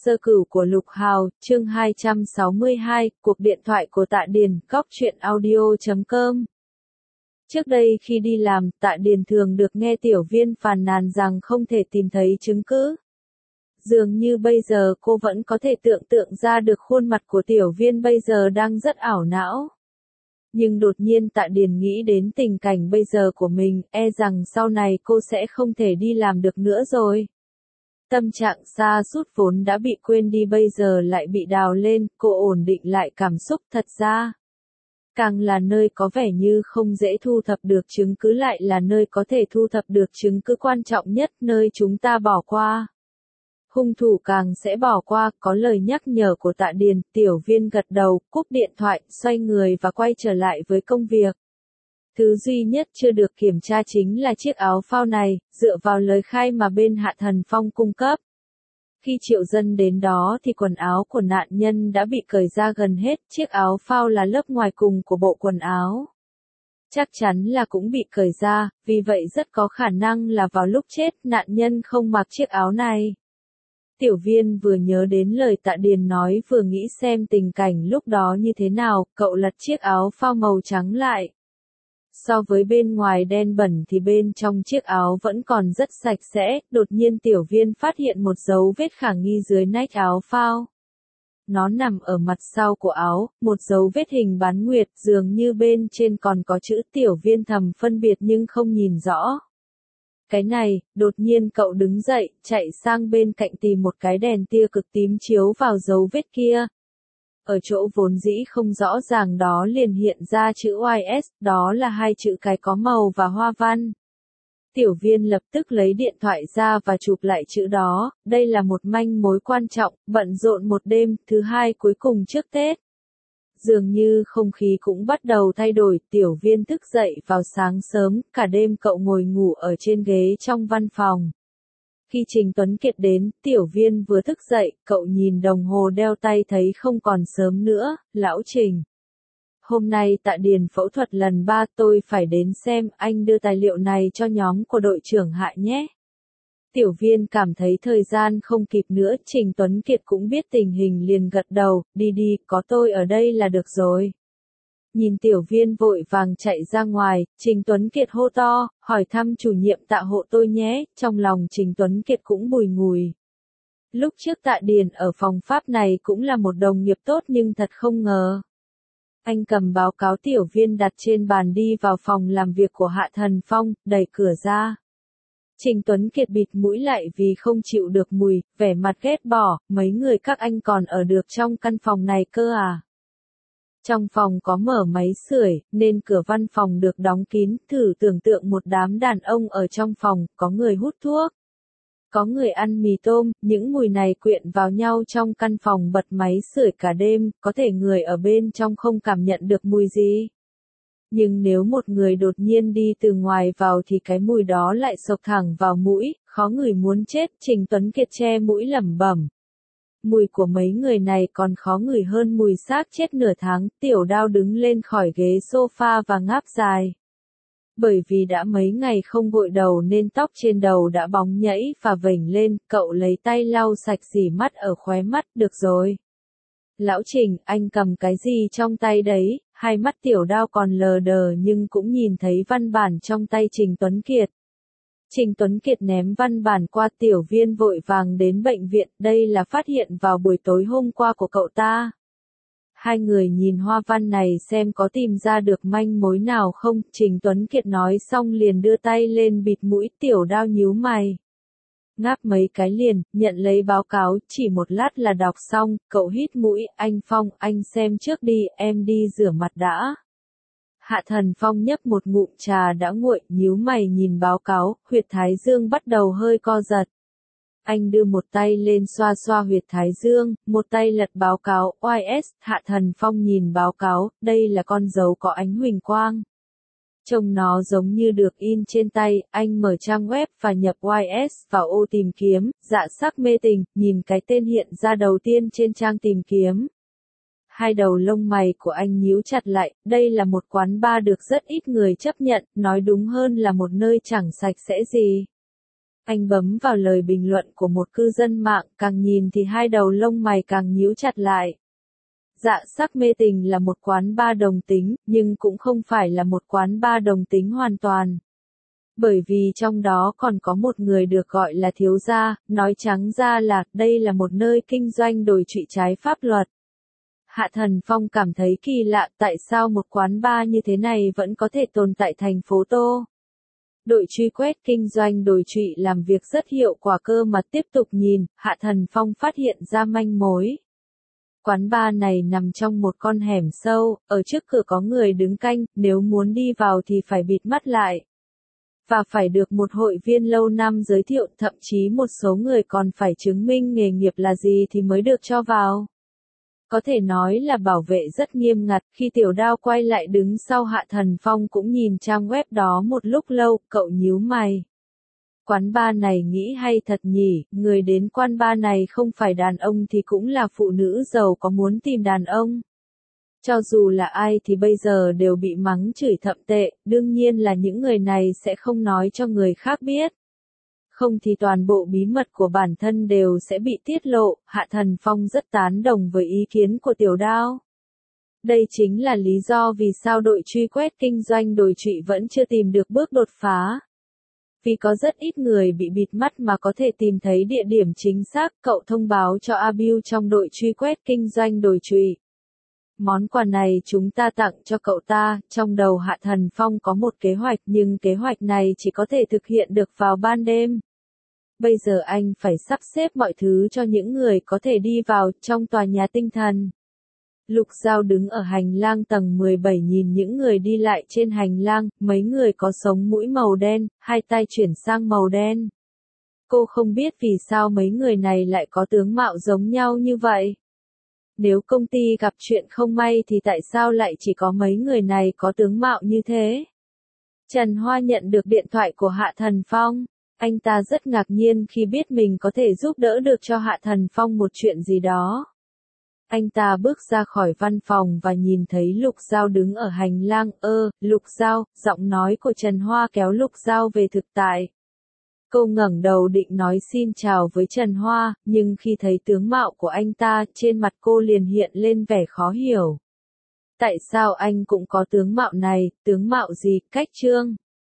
Sơ cửu của Lục Hào, chương 262, cuộc điện thoại của Tạ Điền, góc truyện audio.com. Trước đây khi đi làm, Tạ Điền thường được nghe tiểu viên phàn nàn rằng không thể tìm thấy chứng cứ. Dường như bây giờ cô vẫn có thể tưởng tượng ra được khuôn mặt của tiểu viên bây giờ đang rất ảo não. Nhưng đột nhiên Tạ Điền nghĩ đến tình cảnh bây giờ của mình, e rằng sau này cô sẽ không thể đi làm được nữa rồi. Tâm trạng sa sút vốn đã bị quên đi bây giờ lại bị đào lên, cô ổn định lại cảm xúc thật ra. Càng là nơi có vẻ như không dễ thu thập được chứng cứ lại là nơi có thể thu thập được chứng cứ quan trọng nhất, nơi chúng ta bỏ qua. Hung thủ càng sẽ bỏ qua, có lời nhắc nhở của Tạ Điền, tiểu viên gật đầu, cúp điện thoại, xoay người và quay trở lại với công việc. Thứ duy nhất chưa được kiểm tra chính là chiếc áo phao này, dựa vào lời khai mà bên Hạ Thần Phong cung cấp. Khi Triệu Dân đến đó thì quần áo của nạn nhân đã bị cởi ra gần hết, chiếc áo phao là lớp ngoài cùng của bộ quần áo. Chắc chắn là cũng bị cởi ra, vì vậy rất có khả năng là vào lúc chết nạn nhân không mặc chiếc áo này. Tiểu viên vừa nhớ đến lời Tạ Điền nói vừa nghĩ xem tình cảnh lúc đó như thế nào, cậu lật chiếc áo phao màu trắng lại. So với bên ngoài đen bẩn thì bên trong chiếc áo vẫn còn rất sạch sẽ, đột nhiên tiểu viên phát hiện một dấu vết khả nghi dưới nách áo phao. Nó nằm ở mặt sau của áo, một dấu vết hình bán nguyệt, dường như bên trên còn có chữ, tiểu viên thầm phân biệt nhưng không nhìn rõ. Cái này, đột nhiên cậu đứng dậy, chạy sang bên cạnh tìm một cái đèn tia cực tím chiếu vào dấu vết kia. Ở chỗ vốn dĩ không rõ ràng đó liền hiện ra chữ YS, đó là hai chữ cái có màu và hoa văn. Tiểu viên lập tức lấy điện thoại ra và chụp lại chữ đó, đây là một manh mối quan trọng, bận rộn một đêm, thứ hai cuối cùng trước Tết. Dường như không khí cũng bắt đầu thay đổi, tiểu viên thức dậy vào sáng sớm, cả đêm cậu ngồi ngủ ở trên ghế trong văn phòng. Khi Trình Tuấn Kiệt đến, tiểu viên vừa thức dậy, cậu nhìn đồng hồ đeo tay thấy không còn sớm nữa, lão Trình. Hôm nay Tạ Điền phẫu thuật lần 3 tôi phải đến xem, anh đưa tài liệu này cho nhóm của đội trưởng Hạ nhé. Tiểu viên cảm thấy thời gian không kịp nữa, Trình Tuấn Kiệt cũng biết tình hình liền gật đầu, đi đi, có tôi ở đây là được rồi. Nhìn tiểu viên vội vàng chạy ra ngoài, Trình Tuấn Kiệt hô to, hỏi thăm chủ nhiệm Tạ hộ tôi nhé, trong lòng Trình Tuấn Kiệt cũng bùi ngùi. Lúc trước Tạ Điền ở phòng pháp này cũng là một đồng nghiệp tốt nhưng thật không ngờ. Anh cầm báo cáo tiểu viên đặt trên bàn đi vào phòng làm việc của Hạ Thần Phong, đẩy cửa ra. Trình Tuấn Kiệt bịt mũi lại vì không chịu được mùi, vẻ mặt ghét bỏ, mấy người các anh còn ở được trong căn phòng này cơ à? Trong phòng có mở máy sưởi, nên cửa văn phòng được đóng kín, thử tưởng tượng một đám đàn ông ở trong phòng, có người hút thuốc, có người ăn mì tôm, những mùi này quyện vào nhau trong căn phòng bật máy sưởi cả đêm, có thể người ở bên trong không cảm nhận được mùi gì. Nhưng nếu một người đột nhiên đi từ ngoài vào thì cái mùi đó lại xộc thẳng vào mũi, khó ngửi muốn chết, Trình Tuấn Kiệt che mũi lẩm bẩm. Mùi của mấy người này còn khó ngửi hơn mùi xác chết nửa tháng, tiểu đao đứng lên khỏi ghế sofa và ngáp dài. Bởi vì đã mấy ngày không gội đầu nên tóc trên đầu đã bóng nhẫy và vểnh lên, cậu lấy tay lau sạch rỉ mắt ở khóe mắt, được rồi. Lão Trình, anh cầm cái gì trong tay đấy? Hai mắt tiểu đao còn lờ đờ nhưng cũng nhìn thấy văn bản trong tay Trình Tuấn Kiệt. Trình Tuấn Kiệt ném văn bản qua, tiểu viên vội vàng đến bệnh viện, đây là phát hiện vào buổi tối hôm qua của cậu ta. Hai người nhìn hoa văn này xem có tìm ra được manh mối nào không, Trình Tuấn Kiệt nói xong liền đưa tay lên bịt mũi, tiểu đao nhíu mày. Ngáp mấy cái liền, nhận lấy báo cáo, chỉ một lát là đọc xong, cậu hít mũi, anh Phong, anh xem trước đi, em đi rửa mặt đã. Hạ Thần Phong nhấp một ngụm trà đã nguội, nhíu mày nhìn báo cáo, huyệt thái dương bắt đầu hơi co giật. Anh đưa một tay lên xoa xoa huyệt thái dương, một tay lật báo cáo, OS, Hạ Thần Phong nhìn báo cáo, đây là con dấu có ánh huỳnh quang. Trông nó giống như được in trên tay, anh mở trang web và nhập YS vào ô tìm kiếm, dạ sắc mê tình, nhìn cái tên hiện ra đầu tiên trên trang tìm kiếm. Hai đầu lông mày của anh nhíu chặt lại, đây là một quán bar được rất ít người chấp nhận, nói đúng hơn là một nơi chẳng sạch sẽ gì. Anh bấm vào lời bình luận của một cư dân mạng, càng nhìn thì hai đầu lông mày càng nhíu chặt lại. Dạ sắc mê tình là một quán bar đồng tính, nhưng cũng không phải là một quán bar đồng tính hoàn toàn. Bởi vì trong đó còn có một người được gọi là thiếu gia, nói trắng ra là đây là một nơi kinh doanh đổi trụy trái pháp luật. Hạ Thần Phong cảm thấy kỳ lạ, tại sao một quán bar như thế này vẫn có thể tồn tại thành phố Tô. Đội truy quét kinh doanh đổi trụy làm việc rất hiệu quả cơ mà tiếp tục nhìn, Hạ Thần Phong phát hiện ra manh mối. Quán bar này nằm trong một con hẻm sâu, ở trước cửa có người đứng canh, nếu muốn đi vào thì phải bịt mắt lại. Và phải được một hội viên lâu năm giới thiệu, thậm chí một số người còn phải chứng minh nghề nghiệp là gì thì mới được cho vào. Có thể nói là bảo vệ rất nghiêm ngặt, khi Tiểu Đao quay lại đứng sau Hạ Thần Phong cũng nhìn trang web đó một lúc lâu, cậu nhíu mày. Quán bar này nghĩ hay thật nhỉ, người đến quán bar này không phải đàn ông thì cũng là phụ nữ giàu có muốn tìm đàn ông. Cho dù là ai thì bây giờ đều bị mắng chửi thậm tệ, đương nhiên là những người này sẽ không nói cho người khác biết. Không thì toàn bộ bí mật của bản thân đều sẽ bị tiết lộ, Hạ Thần Phong rất tán đồng với ý kiến của Tiểu Đao. Đây chính là lý do vì sao đội truy quét kinh doanh đổi trụy vẫn chưa tìm được bước đột phá. Vì có rất ít người bị bịt mắt mà có thể tìm thấy địa điểm chính xác, cậu thông báo cho Abiu trong đội truy quét kinh doanh đổi trụy. Món quà này chúng ta tặng cho cậu ta, trong đầu Hạ Thần Phong có một kế hoạch nhưng kế hoạch này chỉ có thể thực hiện được vào ban đêm. Bây giờ anh phải sắp xếp mọi thứ cho những người có thể đi vào trong tòa nhà tinh thần. Lục Giao đứng ở hành lang tầng 17 nhìn những người đi lại trên hành lang, mấy người có sống mũi màu đen, hai tay chuyển sang màu đen. Cô không biết vì sao mấy người này lại có tướng mạo giống nhau như vậy. Nếu công ty gặp chuyện không may thì tại sao lại chỉ có mấy người này có tướng mạo như thế? Trần Hoa nhận được điện thoại của Hạ Thần Phong. Anh ta rất ngạc nhiên khi biết mình có thể giúp đỡ được cho Hạ Thần Phong một chuyện gì đó. Anh ta bước ra khỏi văn phòng và nhìn thấy Lục Giao đứng ở hành lang. Lục Giao, giọng nói của Trần Hoa kéo Lục Giao về thực tại. Cô ngẩng đầu định nói xin chào với Trần Hoa, nhưng khi thấy tướng mạo của anh ta, trên mặt cô liền hiện lên vẻ khó hiểu. Tại sao anh cũng có tướng mạo này, tướng mạo gì, cách trương?